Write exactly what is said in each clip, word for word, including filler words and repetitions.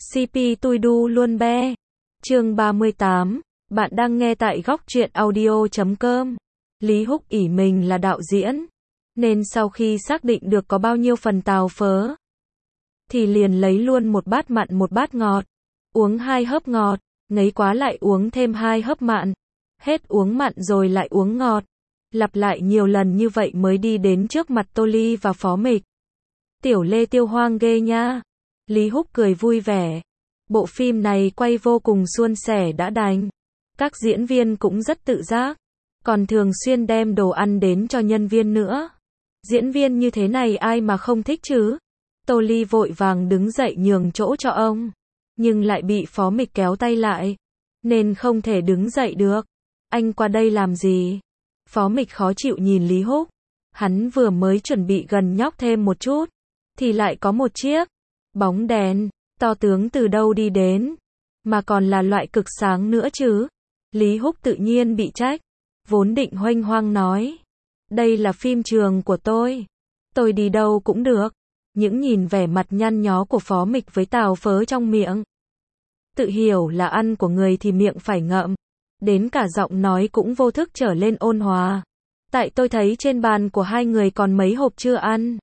xê pê tôi đu luôn be. Chương ba mươi tám, bạn đang nghe tại góc truyện audio chấm com. Lý Húc ỷ mình là đạo diễn, nên sau khi xác định được có bao nhiêu phần tàu phớ, thì liền lấy luôn một bát mặn một bát ngọt. Uống hai hớp ngọt, ngấy quá lại uống thêm hai hớp mặn. Hết uống mặn rồi lại uống ngọt. Lặp lại nhiều lần như vậy mới đi đến trước mặt Tô Ly và Phó Mịch. Tiểu Lê Tiêu hoang ghê nha. Lý Húc cười vui vẻ. Bộ phim này quay vô cùng suôn sẻ đã đành. Các diễn viên cũng rất tự giác, còn thường xuyên đem đồ ăn đến cho nhân viên nữa. Diễn viên như thế này ai mà không thích chứ? Tô Ly vội vàng đứng dậy nhường chỗ cho ông, nhưng lại bị Phó Mịch kéo tay lại, nên không thể đứng dậy được. Anh qua đây làm gì? Phó Mịch khó chịu nhìn Lý Húc. Hắn vừa mới chuẩn bị gần nhóc thêm một chút, thì lại có một chiếc bóng đèn to tướng từ đâu đi đến, mà còn là loại cực sáng nữa chứ. Lý Húc tự nhiên bị trách, vốn định huênh hoang nói, đây là phim trường của tôi, tôi đi đâu cũng được. Những nhìn vẻ mặt nhăn nhó của Phó Mịch với tàu phớ trong miệng, tự hiểu là ăn của người thì miệng phải ngậm, đến cả giọng nói cũng vô thức trở lên ôn hòa. Tại tôi thấy trên bàn của hai người còn mấy hộp chưa ăn,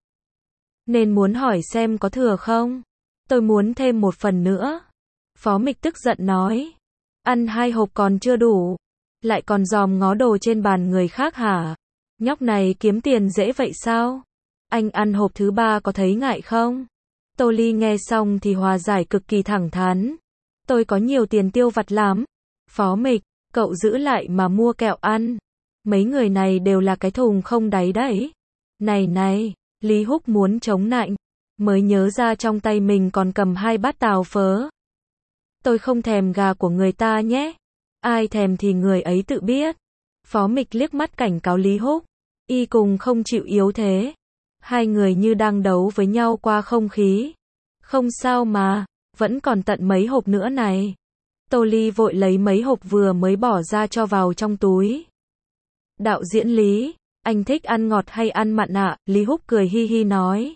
nên muốn hỏi xem có thừa không? Tôi muốn thêm một phần nữa. Phó Mịch tức giận nói, ăn hai hộp còn chưa đủ, lại còn dòm ngó đồ trên bàn người khác hả? Nhóc này kiếm tiền dễ vậy sao? Anh ăn hộp thứ ba có thấy ngại không? Tô Ly nghe xong thì hòa giải cực kỳ thẳng thắn. Tôi có nhiều tiền tiêu vặt lắm. Phó Mịch, cậu giữ lại mà mua kẹo ăn. Mấy người này đều là cái thùng không đáy đấy. Này này, Lý Húc muốn chống nạnh, mới nhớ ra trong tay mình còn cầm hai bát tàu phớ. Tôi không thèm gà của người ta nhé. Ai thèm thì người ấy tự biết. Phó Mịch liếc mắt cảnh cáo Lý Húc. Y cùng không chịu yếu thế. Hai người như đang đấu với nhau qua không khí. Không sao mà, vẫn còn tận mấy hộp nữa này. Tô Ly vội lấy mấy hộp vừa mới bỏ ra cho vào trong túi. Đạo diễn Lý, anh thích ăn ngọt hay ăn mặn ạ? Lý Húc cười hi hi nói.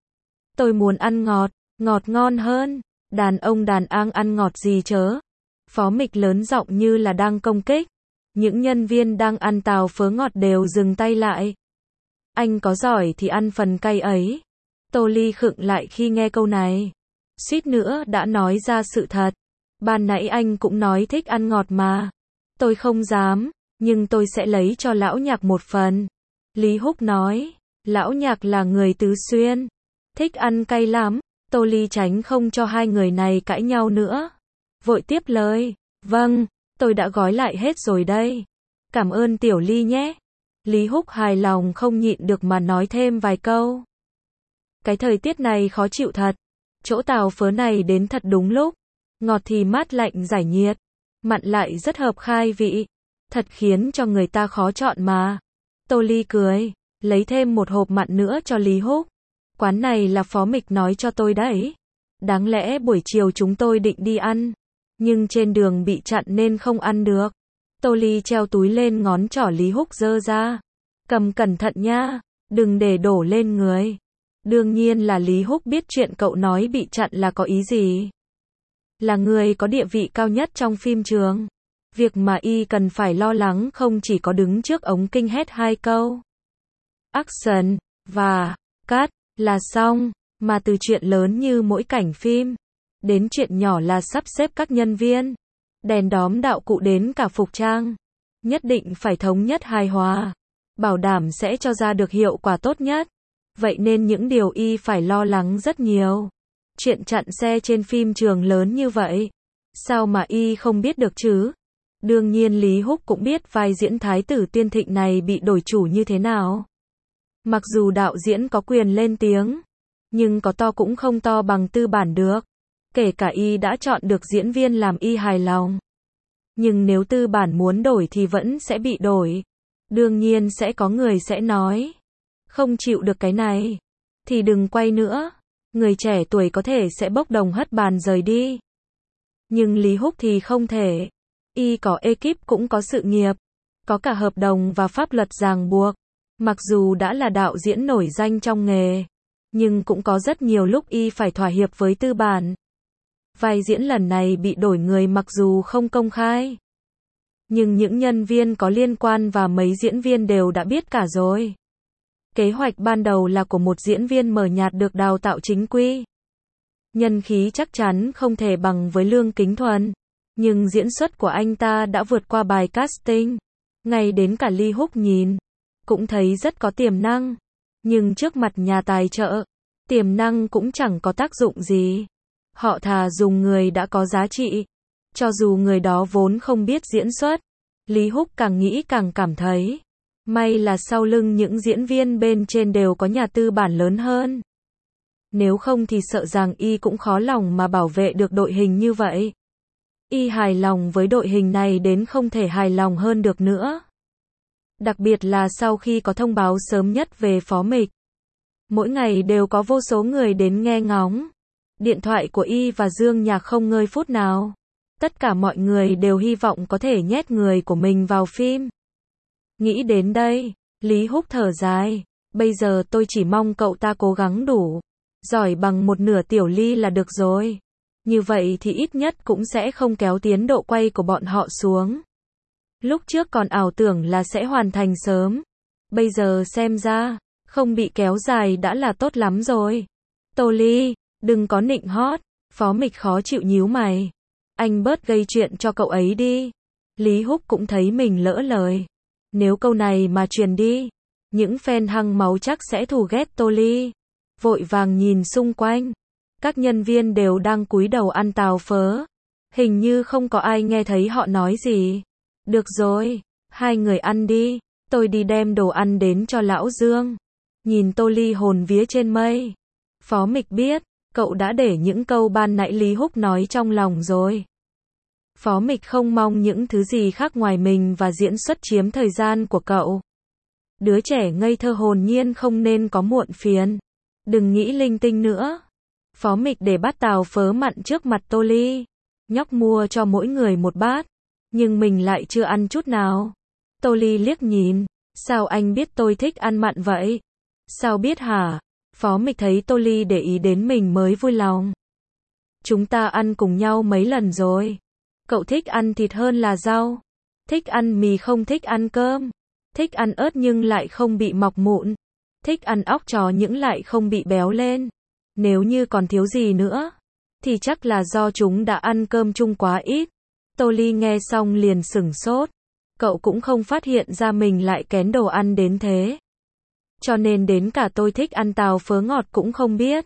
Tôi muốn ăn ngọt, ngọt ngon hơn. Đàn ông đàn an ăn ngọt gì chớ? Phó Mịch lớn giọng như là đang công kích. Những nhân viên đang ăn tàu phớ ngọt đều dừng tay lại. Anh có giỏi thì ăn phần cay ấy. Tô Ly khựng lại khi nghe câu này, suýt nữa đã nói ra sự thật. Ban nãy anh cũng nói thích ăn ngọt mà. Tôi không dám, nhưng tôi sẽ lấy cho lão nhạc một phần. Lý Húc nói, lão nhạc là người Tứ Xuyên, thích ăn cay lắm. Tô Ly tránh không cho hai người này cãi nhau nữa, vội tiếp lời, vâng, tôi đã gói lại hết rồi đây. Cảm ơn Tiểu Ly nhé. Lý Húc hài lòng không nhịn được mà nói thêm vài câu. Cái thời tiết này khó chịu thật. Chỗ tàu phớ này đến thật đúng lúc. Ngọt thì mát lạnh giải nhiệt, mặn lại rất hợp khai vị. Thật khiến cho người ta khó chọn mà. Tô Ly cười, lấy thêm một hộp mặn nữa cho Lý Húc. Quán này là Phó Mịch nói cho tôi đấy. Đáng lẽ buổi chiều chúng tôi định đi ăn, nhưng trên đường bị chặn nên không ăn được. Tô Ly treo túi lên ngón trỏ Lý Húc giơ ra. Cầm cẩn thận nha, đừng để đổ lên người. Đương nhiên là Lý Húc biết chuyện cậu nói bị chặn là có ý gì. Là người có địa vị cao nhất trong phim trường. Việc mà y cần phải lo lắng không chỉ có đứng trước ống kinh hét hai câu action và cut là xong, mà từ chuyện lớn như mỗi cảnh phim, đến chuyện nhỏ là sắp xếp các nhân viên, đèn đóm đạo cụ đến cả phục trang, nhất định phải thống nhất hài hòa, bảo đảm sẽ cho ra được hiệu quả tốt nhất. Vậy nên những điều y phải lo lắng rất nhiều. Chuyện chặn xe trên phim trường lớn như vậy, sao mà y không biết được chứ? Đương nhiên Lý Húc cũng biết vai diễn Thái tử Tiên Thịnh này bị đổi chủ như thế nào. Mặc dù đạo diễn có quyền lên tiếng, nhưng có to cũng không to bằng tư bản được. Kể cả y đã chọn được diễn viên làm y hài lòng, nhưng nếu tư bản muốn đổi thì vẫn sẽ bị đổi. Đương nhiên sẽ có người sẽ nói, không chịu được cái này thì đừng quay nữa. Người trẻ tuổi có thể sẽ bốc đồng hất bàn rời đi. Nhưng Lý Húc thì không thể. Y có ekip cũng có sự nghiệp, có cả hợp đồng và pháp luật ràng buộc. Mặc dù đã là đạo diễn nổi danh trong nghề, nhưng cũng có rất nhiều lúc y phải thỏa hiệp với tư bản. Vai diễn lần này bị đổi người mặc dù không công khai. Nhưng những nhân viên có liên quan và mấy diễn viên đều đã biết cả rồi. Kế hoạch ban đầu là của một diễn viên mờ nhạt được đào tạo chính quy. Nhân khí chắc chắn không thể bằng với Lương Kính Thuần. Nhưng diễn xuất của anh ta đã vượt qua bài casting. Ngay đến cả Lee Hook nhìn cũng thấy rất có tiềm năng. Nhưng trước mặt nhà tài trợ, tiềm năng cũng chẳng có tác dụng gì. Họ thà dùng người đã có giá trị. Cho dù người đó vốn không biết diễn xuất. Lee Hook càng nghĩ càng cảm thấy. May là sau lưng những diễn viên bên trên đều có nhà tư bản lớn hơn. Nếu không thì sợ rằng y cũng khó lòng mà bảo vệ được đội hình như vậy. Y hài lòng với đội hình này đến không thể hài lòng hơn được nữa. Đặc biệt là sau khi có thông báo sớm nhất về Phó Mịch. Mỗi ngày đều có vô số người đến nghe ngóng. Điện thoại của y và Dương Nhạc không ngơi phút nào. Tất cả mọi người đều hy vọng có thể nhét người của mình vào phim. Nghĩ đến đây, Lý Húc thở dài. Bây giờ tôi chỉ mong cậu ta cố gắng đủ. Giỏi bằng một nửa Tiểu Ly là được rồi. Như vậy thì ít nhất cũng sẽ không kéo tiến độ quay của bọn họ xuống. Lúc trước còn ảo tưởng là sẽ hoàn thành sớm. Bây giờ xem ra, không bị kéo dài đã là tốt lắm rồi. Tô Ly, đừng có nịnh hót. Phó Mịch khó chịu nhíu mày. Anh bớt gây chuyện cho cậu ấy đi. Lý Húc cũng thấy mình lỡ lời. Nếu câu này mà truyền đi, những fan hăng máu chắc sẽ thù ghét Tô Ly. Vội vàng nhìn xung quanh. Các nhân viên đều đang cúi đầu ăn tàu phớ. Hình như không có ai nghe thấy họ nói gì. Được rồi, hai người ăn đi. Tôi đi đem đồ ăn đến cho lão Dương. Nhìn Tô Ly hồn vía trên mây. Phó Mịch biết, cậu đã để những câu ban nãy Lý Húc nói trong lòng rồi. Phó Mịch không mong những thứ gì khác ngoài mình và diễn xuất chiếm thời gian của cậu. Đứa trẻ ngây thơ hồn nhiên không nên có muộn phiền. Đừng nghĩ linh tinh nữa. Phó Mịch để bát tàu phớ mặn trước mặt Tô Ly. Nhóc mua cho mỗi người một bát. Nhưng mình lại chưa ăn chút nào. Tô Ly liếc nhìn. Sao anh biết tôi thích ăn mặn vậy? Sao biết hả? Phó Mịch thấy Tô Ly để ý đến mình mới vui lòng. Chúng ta ăn cùng nhau mấy lần rồi. Cậu thích ăn thịt hơn là rau. Thích ăn mì không thích ăn cơm. Thích ăn ớt nhưng lại không bị mọc mụn. Thích ăn óc chó nhưng lại không bị béo lên. Nếu như còn thiếu gì nữa, thì chắc là do chúng đã ăn cơm chung quá ít. Tô Ly nghe xong liền sửng sốt. Cậu cũng không phát hiện ra mình lại kén đồ ăn đến thế. Cho nên đến cả tôi thích ăn tàu phớ ngọt cũng không biết.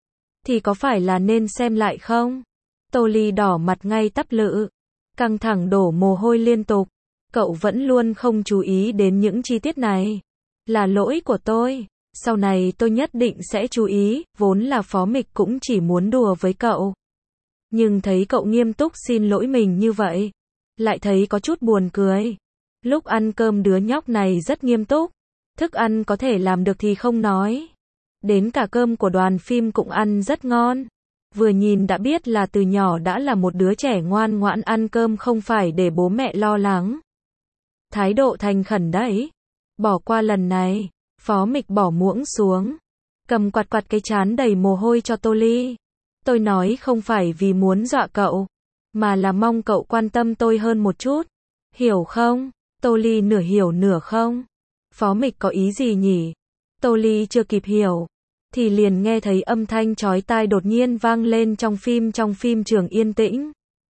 Thì có phải là nên xem lại không? Tô Ly đỏ mặt ngay tắp lự. Căng thẳng đổ mồ hôi liên tục. Cậu vẫn luôn không chú ý đến những chi tiết này. Là lỗi của tôi. Sau này tôi nhất định sẽ chú ý. Vốn là Phó Mịch cũng chỉ muốn đùa với cậu. Nhưng thấy cậu nghiêm túc xin lỗi mình như vậy. Lại thấy có chút buồn cười. Lúc ăn cơm đứa nhóc này rất nghiêm túc. Thức ăn có thể làm được thì không nói. Đến cả cơm của đoàn phim cũng ăn rất ngon. Vừa nhìn đã biết là từ nhỏ đã là một đứa trẻ ngoan ngoãn ăn cơm không phải để bố mẹ lo lắng. Thái độ thành khẩn đấy. Bỏ qua lần này. Phó Mịch bỏ muỗng xuống. Cầm quạt quạt cái trán đầy mồ hôi cho Tô Ly. Tôi nói không phải vì muốn dọa cậu. Mà là mong cậu quan tâm tôi hơn một chút. Hiểu không? Tô Ly nửa hiểu nửa không. Phó Mịch có ý gì nhỉ? Tô Ly chưa kịp hiểu. Thì liền nghe thấy âm thanh chói tai đột nhiên vang lên trong phim trong phim trường yên tĩnh.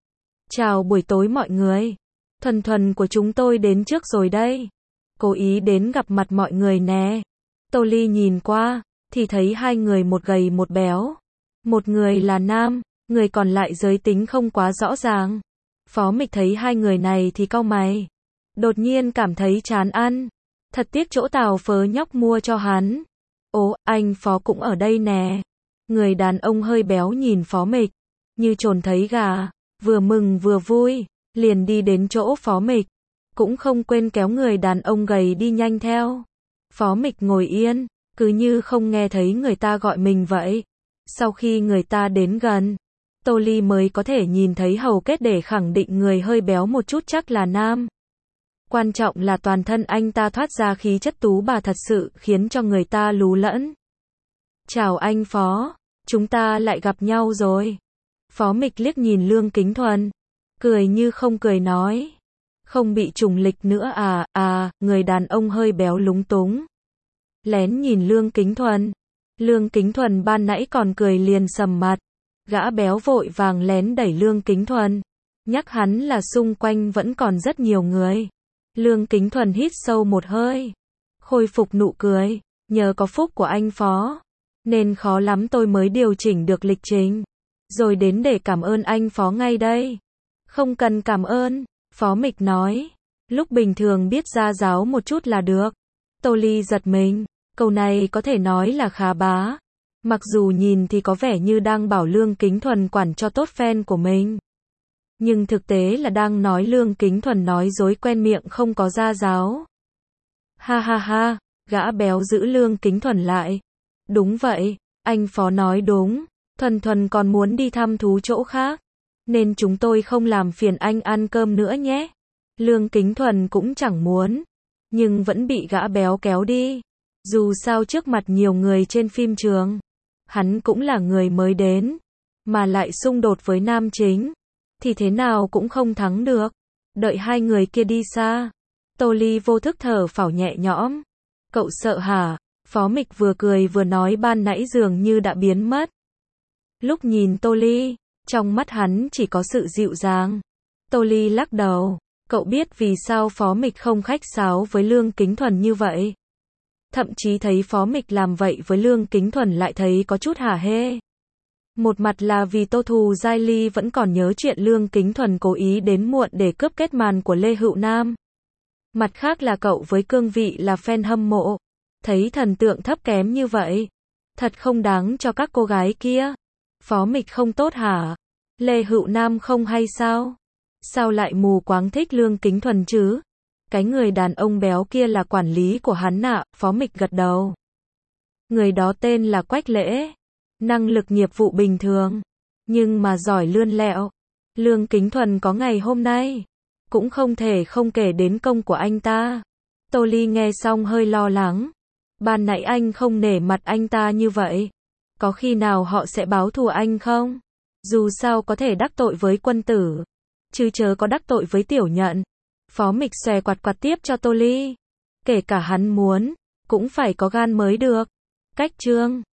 Chào buổi tối mọi người. Thuần Thuần của chúng tôi đến trước rồi đây. Cố ý đến gặp mặt mọi người nè. Tô Ly nhìn qua, thì thấy hai người một gầy một béo. Một người là nam, người còn lại giới tính không quá rõ ràng. Phó Mịch thấy hai người này thì cau mày. Đột nhiên cảm thấy chán ăn. Thật tiếc chỗ tàu phớ nhóc mua cho hắn. Ồ, anh Phó cũng ở đây nè. Người đàn ông hơi béo nhìn Phó Mịch. Như trồn thấy gà. Vừa mừng vừa vui. Liền đi đến chỗ Phó Mịch. Cũng không quên kéo người đàn ông gầy đi nhanh theo. Phó Mịch ngồi yên. Cứ như không nghe thấy người ta gọi mình vậy. Sau khi người ta đến gần, Tô Ly mới có thể nhìn thấy hầu kết để khẳng định người hơi béo một chút chắc là nam. Quan trọng là toàn thân anh ta thoát ra khí chất tú bà thật sự khiến cho người ta lú lẫn. Chào anh Phó, chúng ta lại gặp nhau rồi. Phó Mịch liếc nhìn Lương Kính Thuần, cười như không cười nói. Không bị trùng lịch nữa à, à, người đàn ông hơi béo lúng túng. Lén nhìn Lương Kính Thuần. Lương Kính Thuần ban nãy còn cười liền sầm mặt. Gã béo vội vàng lén đẩy Lương Kính Thuần. Nhắc hắn là xung quanh vẫn còn rất nhiều người. Lương Kính Thuần hít sâu một hơi. Khôi phục nụ cười. Nhờ có phúc của anh Phó. Nên khó lắm tôi mới điều chỉnh được lịch trình. Rồi đến để cảm ơn anh Phó ngay đây. Không cần cảm ơn. Phó Mịch nói. Lúc bình thường biết ra giáo một chút là được. Tô Ly giật mình. Câu này có thể nói là khá bá. Mặc dù nhìn thì có vẻ như đang bảo Lương Kính Thuần quản cho tốt fan của mình. Nhưng thực tế là đang nói Lương Kính Thuần nói dối quen miệng không có gia giáo. Ha ha ha, gã béo giữ Lương Kính Thuần lại. Đúng vậy, anh Phó nói đúng. Thuần Thuần còn muốn đi thăm thú chỗ khác. Nên chúng tôi không làm phiền anh ăn cơm nữa nhé. Lương Kính Thuần cũng chẳng muốn. Nhưng vẫn bị gã béo kéo đi. Dù sao trước mặt nhiều người trên phim trường. Hắn cũng là người mới đến. Mà lại xung đột với nam chính. Thì thế nào cũng không thắng được. Đợi hai người kia đi xa. Tô Ly vô thức thở phào nhẹ nhõm. Cậu sợ hả? Phó Mịch vừa cười vừa nói ban nãy dường như đã biến mất. Lúc nhìn Tô Ly, trong mắt hắn chỉ có sự dịu dàng. Tô Ly lắc đầu. Cậu biết vì sao Phó Mịch không khách sáo với Lương Kính Thuần như vậy? Thậm chí thấy Phó Mịch làm vậy với Lương Kính Thuần lại thấy có chút hả hê. Một mặt là vì Tô Thù Giai Ly vẫn còn nhớ chuyện Lương Kính Thuần cố ý đến muộn để cướp kết màn của Lê Hữu Nam. Mặt khác là cậu với cương vị là fan hâm mộ. Thấy thần tượng thấp kém như vậy. Thật không đáng cho các cô gái kia. Phó Mịch không tốt hả? Lê Hữu Nam không hay sao? Sao lại mù quáng thích Lương Kính Thuần chứ? Cái người đàn ông béo kia là quản lý của hắn ạ, Phó Mịch gật đầu. Người đó tên là Quách Lễ. Năng lực nghiệp vụ bình thường. Nhưng mà giỏi lươn lẹo. Lương Kính Thuần có ngày hôm nay. Cũng không thể không kể đến công của anh ta. Tô Ly nghe xong hơi lo lắng. Ban nãy anh không nể mặt anh ta như vậy. Có khi nào họ sẽ báo thù anh không? Dù sao có thể đắc tội với Quân Tử. Chứ chớ có đắc tội với Tiểu Nhận. Phó Mịch xòe quạt quạt tiếp cho Tô Ly. Kể cả hắn muốn, cũng phải có gan mới được. Cách chương